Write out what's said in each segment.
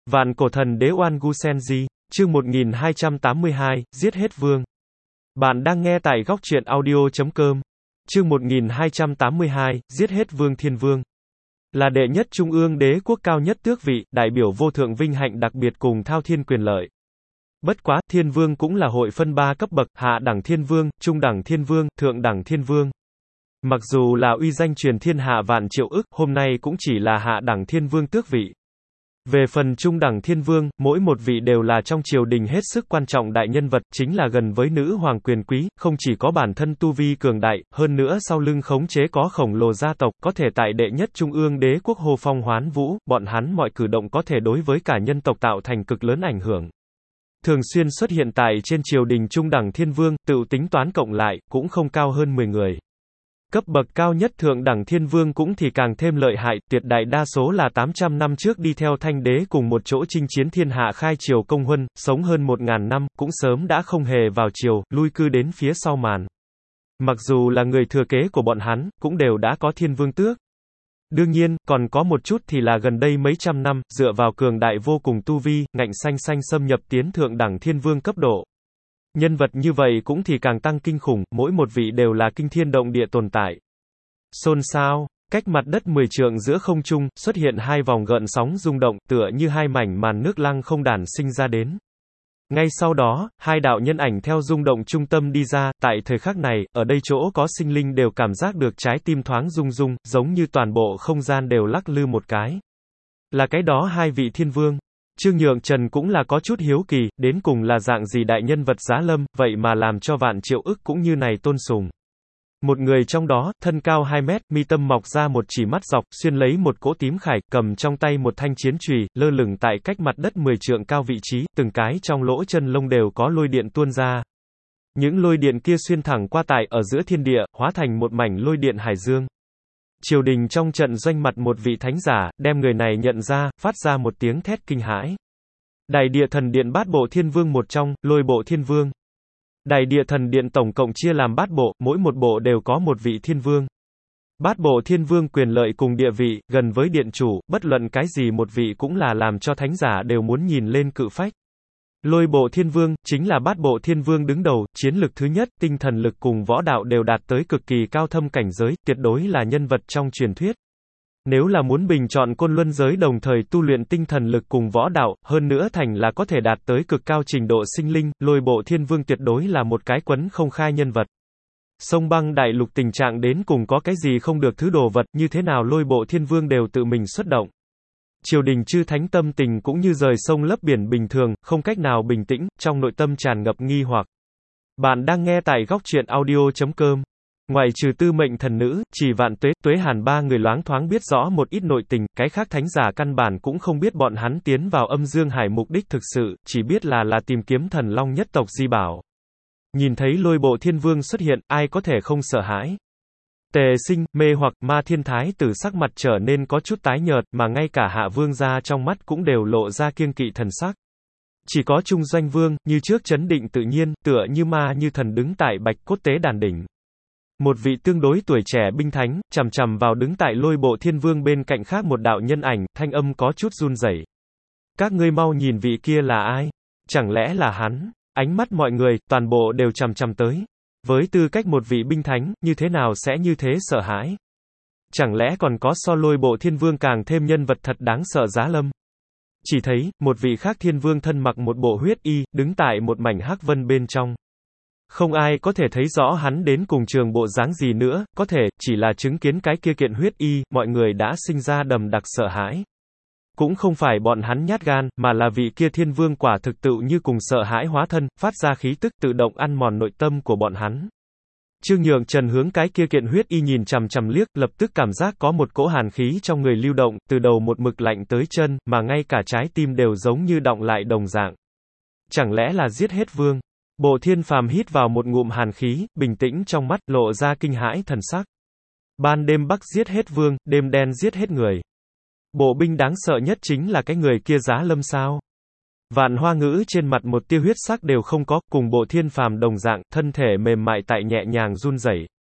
Vạn cổ thần đế Oan Gu Senji, chương 1282, giết hết vương. Bạn đang nghe tại góc truyện audio.com. Chương 1282, giết hết vương. Thiên vương là đệ nhất trung ương đế quốc, cao nhất tước vị, đại biểu vô thượng vinh hạnh đặc biệt cùng thao thiên quyền lợi. Bất quá, thiên vương cũng là hội phân 3 cấp bậc: hạ đẳng thiên vương, trung đẳng thiên vương, thượng đẳng thiên vương. Mặc dù là uy danh truyền thiên hạ vạn triệu ức, hôm nay cũng chỉ là hạ đẳng thiên vương tước vị. Về phần trung đẳng thiên vương, mỗi một vị đều là trong triều đình hết sức quan trọng đại nhân vật, chính là gần với nữ hoàng quyền quý, không chỉ có bản thân tu vi cường đại, hơn nữa sau lưng khống chế có khổng lồ gia tộc, có thể tại đệ nhất trung ương đế quốc hô phong hoán vũ, bọn hắn mọi cử động có thể đối với cả nhân tộc tạo thành cực lớn ảnh hưởng. Thường xuyên xuất hiện tại trên triều đình trung đẳng thiên vương, tự tính toán cộng lại, cũng không cao hơn 10 người. Cấp bậc cao nhất thượng đẳng thiên vương cũng thì càng thêm lợi hại, tuyệt đại đa số là 800 năm trước đi theo Thanh đế cùng một chỗ chinh chiến thiên hạ khai triều công huân, sống hơn 1000 năm, cũng sớm đã không hề vào triều, lui cư đến phía sau màn. Mặc dù là người thừa kế của bọn hắn, cũng đều đã có thiên vương tước. Đương nhiên, còn có một chút thì là gần đây mấy trăm năm, dựa vào cường đại vô cùng tu vi, ngạnh xanh xâm nhập tiến thượng đẳng thiên vương cấp độ. Nhân vật như vậy cũng thì càng tăng kinh khủng, mỗi một vị đều là kinh thiên động địa tồn tại. Xôn xao, cách mặt đất 10 trượng giữa không trung, xuất hiện hai vòng gợn sóng rung động, tựa như hai mảnh màn nước lăng không đản sinh ra đến. Ngay sau đó, hai đạo nhân ảnh theo rung động trung tâm đi ra, tại thời khắc này, ở đây chỗ có sinh linh đều cảm giác được trái tim thoáng rung rung, giống như toàn bộ không gian đều lắc lư một cái. Là cái đó hai vị thiên vương. Trương Nhượng Trần cũng là có chút hiếu kỳ, đến cùng là dạng gì đại nhân vật giá lâm, vậy mà làm cho vạn triệu ức cũng như này tôn sùng. Một người trong đó, thân cao 2 mét, mi tâm mọc ra một chỉ mắt dọc, xuyên lấy một cỗ tím khải, cầm trong tay một thanh chiến chùy, lơ lửng tại cách mặt đất 10 trượng cao vị trí, từng cái trong lỗ chân lông đều có lôi điện tuôn ra. Những lôi điện kia xuyên thẳng qua tại ở giữa thiên địa, hóa thành một mảnh lôi điện hải dương. Triều đình trong trận doanh mặt một vị thánh giả, đem người này nhận ra, phát ra một tiếng thét kinh hãi. Đại địa thần điện bát bộ thiên vương một trong, lôi bộ thiên vương. Đại địa thần điện tổng cộng chia làm bát bộ, mỗi một bộ đều có một vị thiên vương. Bát bộ thiên vương quyền lợi cùng địa vị, gần với điện chủ, bất luận cái gì một vị cũng là làm cho thánh giả đều muốn nhìn lên cự phách. Lôi bộ thiên vương, chính là bát bộ thiên vương đứng đầu, chiến lực thứ nhất, tinh thần lực cùng võ đạo đều đạt tới cực kỳ cao thâm cảnh giới, tuyệt đối là nhân vật trong truyền thuyết. Nếu là muốn bình chọn côn luân giới đồng thời tu luyện tinh thần lực cùng võ đạo, hơn nữa thành là có thể đạt tới cực cao trình độ sinh linh, lôi bộ thiên vương tuyệt đối là một cái quấn không khai nhân vật. Sông băng đại lục tình trạng đến cùng có cái gì không được thứ đồ vật, như thế nào lôi bộ thiên vương đều tự mình xuất động. Triều đình chư thánh tâm tình cũng như rời sông lấp biển bình thường, không cách nào bình tĩnh, trong nội tâm tràn ngập nghi hoặc. Bạn đang nghe tại góc truyện audio.com. Ngoài trừ Tư Mệnh thần nữ, Chỉ Vạn Tuế, Tuế Hàn ba người loáng thoáng biết rõ một ít nội tình, cái khác thánh giả căn bản cũng không biết bọn hắn tiến vào âm dương hải mục đích thực sự, chỉ biết là tìm kiếm thần long nhất tộc di bảo. Nhìn thấy lôi bộ thiên vương xuất hiện, ai có thể không sợ hãi. Tề Sinh, mê hoặc, Ma Thiên Thái tử sắc mặt trở nên có chút tái nhợt, mà ngay cả Hạ Vương gia trong mắt cũng đều lộ ra kiêng kỵ thần sắc. Chỉ có Trung Doanh Vương, như trước trấn định tự nhiên, tựa như ma như thần đứng tại bạch cốt tế đàn đỉnh. Một vị tương đối tuổi trẻ binh thánh, chằm chằm vào đứng tại lôi bộ thiên vương bên cạnh khác một đạo nhân ảnh, thanh âm có chút run rẩy. Các ngươi mau nhìn vị kia là ai? Chẳng lẽ là hắn? Ánh mắt mọi người, toàn bộ đều chằm chằm tới. Với tư cách một vị binh thánh, như thế nào sẽ như thế sợ hãi? Chẳng lẽ còn có so lôi bộ thiên vương càng thêm nhân vật thật đáng sợ giá lâm? Chỉ thấy, một vị khác thiên vương thân mặc một bộ huyết y, đứng tại một mảnh hắc vân bên trong. Không ai có thể thấy rõ hắn đến cùng trường bộ dáng gì nữa, có thể, chỉ là chứng kiến cái kia kiện huyết y, mọi người đã sinh ra đầm đặc sợ hãi. Cũng không phải bọn hắn nhát gan, mà là vị kia thiên vương quả thực tự như cùng sợ hãi hóa thân, phát ra khí tức tự động ăn mòn nội tâm của bọn hắn. Trương Nhượng Trần hướng cái kia kiện huyết y nhìn chằm chằm liếc, lập tức cảm giác có một cỗ hàn khí trong người lưu động, từ đầu một mực lạnh tới chân, mà ngay cả trái tim đều giống như đọng lại đồng dạng. Chẳng lẽ là giết hết vương? Bộ Thiên Phàm hít vào một ngụm hàn khí, bình tĩnh trong mắt, lộ ra kinh hãi thần sắc. Ban đêm bắc giết hết vương, đêm đen giết hết người. Bộ binh đáng sợ nhất chính là cái người kia giá lâm sao? Vạn Hoa Ngữ trên mặt một tia huyết sắc đều không có, cùng Bộ Thiên Phàm đồng dạng, thân thể mềm mại tại nhẹ nhàng run rẩy.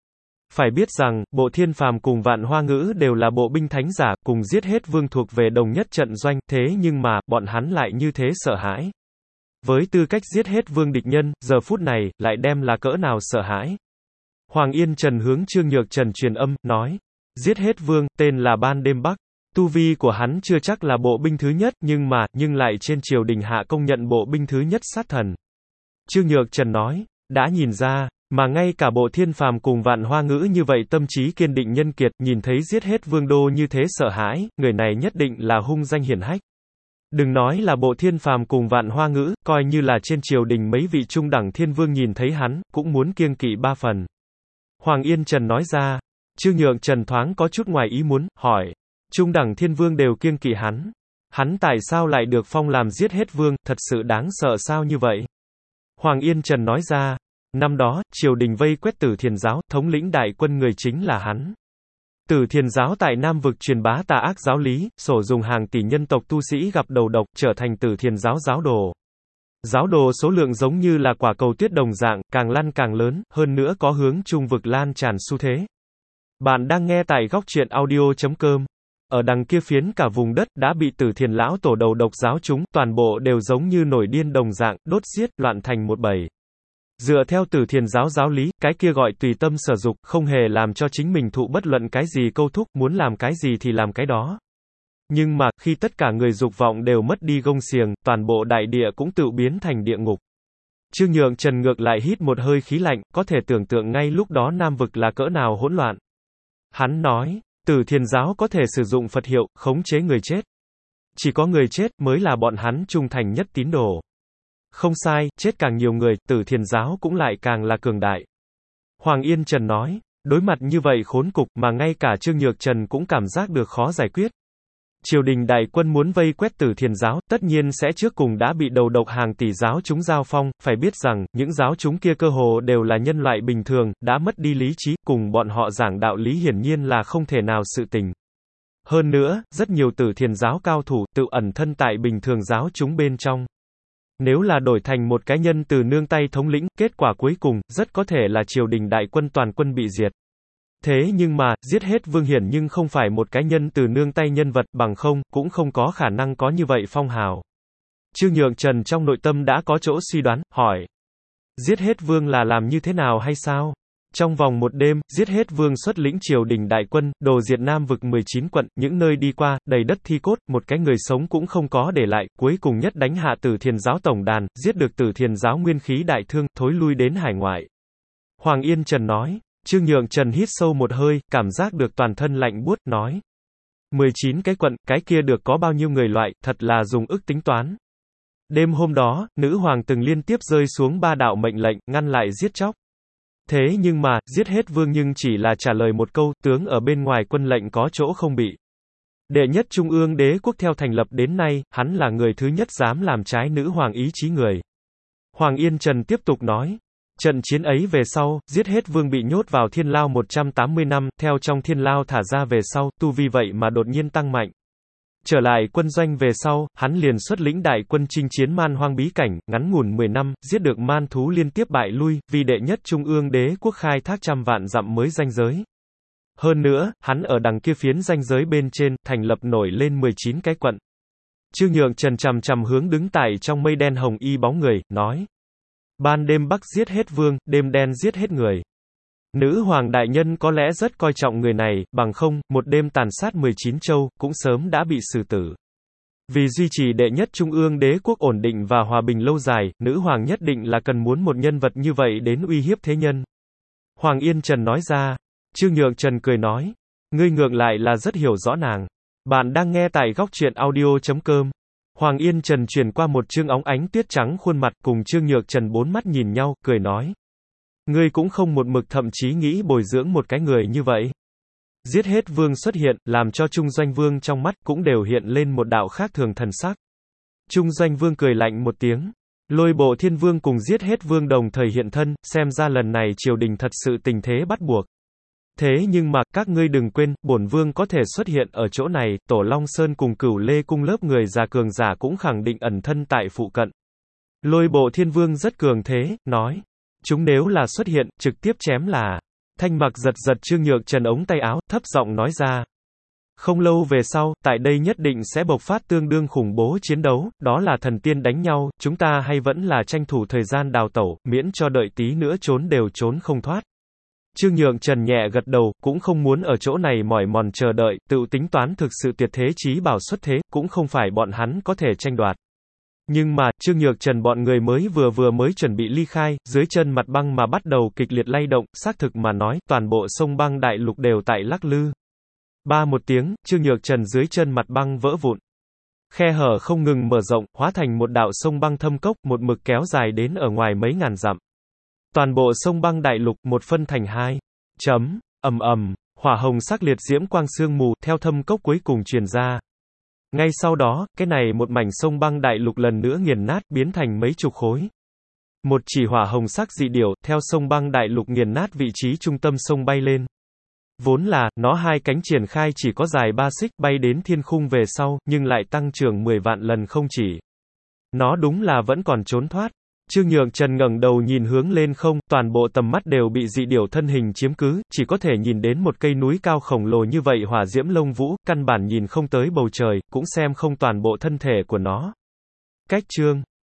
Phải biết rằng, bộ Thiên Phàm cùng Vạn Hoa Ngữ đều là bộ binh thánh giả, cùng giết hết vương thuộc về đồng nhất trận doanh, thế nhưng mà, bọn hắn lại như thế sợ hãi. Với tư cách giết hết vương địch nhân, giờ phút này, lại đem là cỡ nào sợ hãi. Hoàng Yên Trần hướng Trương Nhược Trần truyền âm, nói. Giết hết vương, tên là Ban Đêm Bắc. Tu vi của hắn chưa chắc là bộ binh thứ nhất, nhưng lại trên triều đình hạ công nhận bộ binh thứ nhất sát thần. Trương Nhược Trần nói, đã nhìn ra, mà ngay cả bộ Thiên Phàm cùng Vạn Hoa Ngữ như vậy tâm trí kiên định nhân kiệt, nhìn thấy giết hết vương đô như thế sợ hãi, người này nhất định là hung danh hiển hách. Đừng nói là bộ Thiên Phàm cùng Vạn Hoa Ngữ, coi như là trên triều đình mấy vị trung đẳng thiên vương nhìn thấy hắn, cũng muốn kiêng kỵ ba phần. Hoàng Yên Trần nói ra. Trương Nhược Trần thoáng có chút ngoài ý muốn, hỏi. Trung đẳng thiên vương đều kiêng kỵ hắn. Hắn tại sao lại được phong làm giết hết vương, thật sự đáng sợ sao như vậy? Hoàng Yên Trần nói ra. Năm đó, triều đình vây quét Tử Thiền giáo, thống lĩnh đại quân người chính là hắn. Tử Thiền giáo tại Nam vực truyền bá tà ác giáo lý, sổ dùng hàng tỷ nhân tộc tu sĩ gặp đầu độc, trở thành Tử Thiền giáo giáo đồ. Giáo đồ số lượng giống như là quả cầu tuyết đồng dạng, càng lăn càng lớn, hơn nữa có hướng trung vực lan tràn xu thế. Bạn đang nghe tại góc truyện audio.com. Ở đằng kia phiến cả vùng đất đã bị Tử Thiền lão tổ đầu độc giáo chúng, toàn bộ đều giống như nổi điên đồng dạng, đốt giết, loạn thành một bầy. Dựa theo Tử Thiền giáo giáo lý, cái kia gọi tùy tâm sở dục, không hề làm cho chính mình thụ bất luận cái gì câu thúc, muốn làm cái gì thì làm cái đó. Nhưng mà, khi tất cả người dục vọng đều mất đi gông xiềng, toàn bộ đại địa cũng tự biến thành địa ngục. Trương Nhược Trần ngược lại hít một hơi khí lạnh, có thể tưởng tượng ngay lúc đó Nam vực là cỡ nào hỗn loạn. Hắn nói, Tử Thiền giáo có thể sử dụng Phật hiệu, khống chế người chết. Chỉ có người chết mới là bọn hắn trung thành nhất tín đồ. Không sai, chết càng nhiều người, Tử Thiền giáo cũng lại càng là cường đại. Hoàng Yên Trần nói, đối mặt như vậy khốn cục mà ngay cả Trương Nhược Trần cũng cảm giác được khó giải quyết. Triều đình đại quân muốn vây quét Tử Thiền giáo, tất nhiên sẽ trước cùng đã bị đầu độc hàng tỷ giáo chúng giao phong, phải biết rằng, những giáo chúng kia cơ hồ đều là nhân loại bình thường, đã mất đi lý trí, cùng bọn họ giảng đạo lý hiển nhiên là không thể nào sự tình. Hơn nữa, rất nhiều Tử Thiền giáo cao thủ, tự ẩn thân tại bình thường giáo chúng bên trong. Nếu là đổi thành một cá nhân từ nương tay thống lĩnh, kết quả cuối cùng, rất có thể là triều đình đại quân toàn quân bị diệt. Thế nhưng mà, giết hết vương hiển nhưng không phải một cá nhân từ nương tay nhân vật, bằng không, cũng không có khả năng có như vậy phong hào. Trương Nhược Trần trong nội tâm đã có chỗ suy đoán, hỏi. Giết hết vương là làm như thế nào hay sao? Trong vòng một đêm, giết hết vương xuất lĩnh triều đình đại quân, đồ diệt Nam vực 19 quận, những nơi đi qua, đầy đất thi cốt, một cái người sống cũng không có để lại, cuối cùng nhất đánh hạ Tử Thiền giáo tổng đàn, giết được Tử Thiền giáo nguyên khí đại thương, thối lui đến hải ngoại. Hoàng Yên Trần nói. Trương Nhược Trần hít sâu một hơi, cảm giác được toàn thân lạnh buốt, nói. 19 cái quận, cái kia được có bao nhiêu người loại, thật là dùng ức tính toán. Đêm hôm đó, nữ hoàng từng liên tiếp rơi xuống 3 đạo mệnh lệnh, ngăn lại giết chóc. Thế nhưng mà, giết hết vương nhưng chỉ là trả lời một câu, tướng ở bên ngoài quân lệnh có chỗ không bị. Đệ nhất Trung ương đế quốc theo thành lập đến nay, hắn là người thứ nhất dám làm trái nữ hoàng ý chí người. Hoàng Yên Trần tiếp tục nói. Trận chiến ấy về sau, giết hết vương bị nhốt vào thiên lao 180 năm, theo trong thiên lao thả ra về sau, tu vi vậy mà đột nhiên tăng mạnh. Trở lại quân doanh về sau, hắn liền xuất lĩnh đại quân chinh chiến man hoang bí cảnh, ngắn ngủn 10 năm, giết được man thú liên tiếp bại lui, vì đệ nhất Trung ương đế quốc khai thác trăm vạn dặm mới ranh giới. Hơn nữa, hắn ở đằng kia phiến ranh giới bên trên, thành lập nổi lên 19 cái quận. Trương Nhược Trần chằm chằm hướng đứng tại trong mây đen hồng y bóng người, nói. Ban đêm Bắc giết hết vương, đêm đen giết hết người. Nữ hoàng đại nhân có lẽ rất coi trọng người này, bằng không, một đêm tàn sát 19 châu, cũng sớm đã bị xử tử. Vì duy trì đệ nhất Trung ương đế quốc ổn định và hòa bình lâu dài, nữ hoàng nhất định là cần muốn một nhân vật như vậy đến uy hiếp thế nhân. Hoàng Yên Trần nói ra. Trương Nhược Trần cười nói. Ngươi ngược lại là rất hiểu rõ nàng. Bạn đang nghe tại góc truyện audio.com. Hoàng Yên Trần chuyển qua một chương óng ánh tuyết trắng khuôn mặt, cùng Trương Nhược Trần bốn mắt nhìn nhau, cười nói. Ngươi cũng không một mực thậm chí nghĩ bồi dưỡng một cái người như vậy. Giết hết vương xuất hiện, làm cho Trung Doanh Vương trong mắt cũng đều hiện lên một đạo khác thường thần sắc. Trung Doanh Vương cười lạnh một tiếng. Lôi Bộ Thiên Vương cùng giết hết vương đồng thời hiện thân, xem ra lần này triều đình thật sự tình thế bắt buộc. Thế nhưng mà, các ngươi đừng quên, bổn vương có thể xuất hiện ở chỗ này, Tổ Long Sơn cùng Cửu Lê cung lớp người già cường giả cũng khẳng định ẩn thân tại phụ cận. Lôi Bộ Thiên Vương rất cường thế, nói. Chúng nếu là xuất hiện, trực tiếp chém là. Thanh Mặc giật giật Trương Nhược Trần ống tay áo, thấp giọng nói ra. Không lâu về sau, tại đây nhất định sẽ bộc phát tương đương khủng bố chiến đấu, đó là thần tiên đánh nhau, chúng ta hay vẫn là tranh thủ thời gian đào tẩu, miễn cho đợi tí nữa trốn đều trốn không thoát. Trương Nhượng Trần nhẹ gật đầu, cũng không muốn ở chỗ này mỏi mòn chờ đợi, tự tính toán thực sự tuyệt thế chí bảo xuất thế, cũng không phải bọn hắn có thể tranh đoạt. Nhưng mà, Trương Nhược Trần bọn người mới chuẩn bị ly khai, dưới chân mặt băng mà bắt đầu kịch liệt lay động, xác thực mà nói, toàn bộ sông băng đại lục đều tại lắc lư. Ba một tiếng, Trương Nhược Trần dưới chân mặt băng vỡ vụn. Khe hở không ngừng mở rộng, hóa thành một đạo sông băng thâm cốc, một mực kéo dài đến ở ngoài mấy ngàn dặm. Toàn bộ sông băng đại lục, một phân thành hai. Ầm ầm, hỏa hồng sắc liệt diễm quang sương mù, theo thâm cốc cuối cùng truyền ra. Ngay sau đó, cái này một mảnh sông băng đại lục lần nữa nghiền nát, biến thành mấy chục khối. Một chỉ hỏa hồng sắc dị điểu, theo sông băng đại lục nghiền nát vị trí trung tâm sông bay lên. Vốn là, nó hai cánh triển khai chỉ có dài 3 xích, bay đến thiên khung về sau, nhưng lại tăng trưởng 10 vạn lần không chỉ. Nó đúng là vẫn còn trốn thoát. Trương Nhượng Trần ngẩng đầu nhìn hướng lên không, toàn bộ tầm mắt đều bị dị điểu thân hình chiếm cứ, chỉ có thể nhìn đến một cây núi cao khổng lồ như vậy hỏa diễm lông vũ, căn bản nhìn không tới bầu trời, cũng xem không toàn bộ thân thể của nó. Cách chương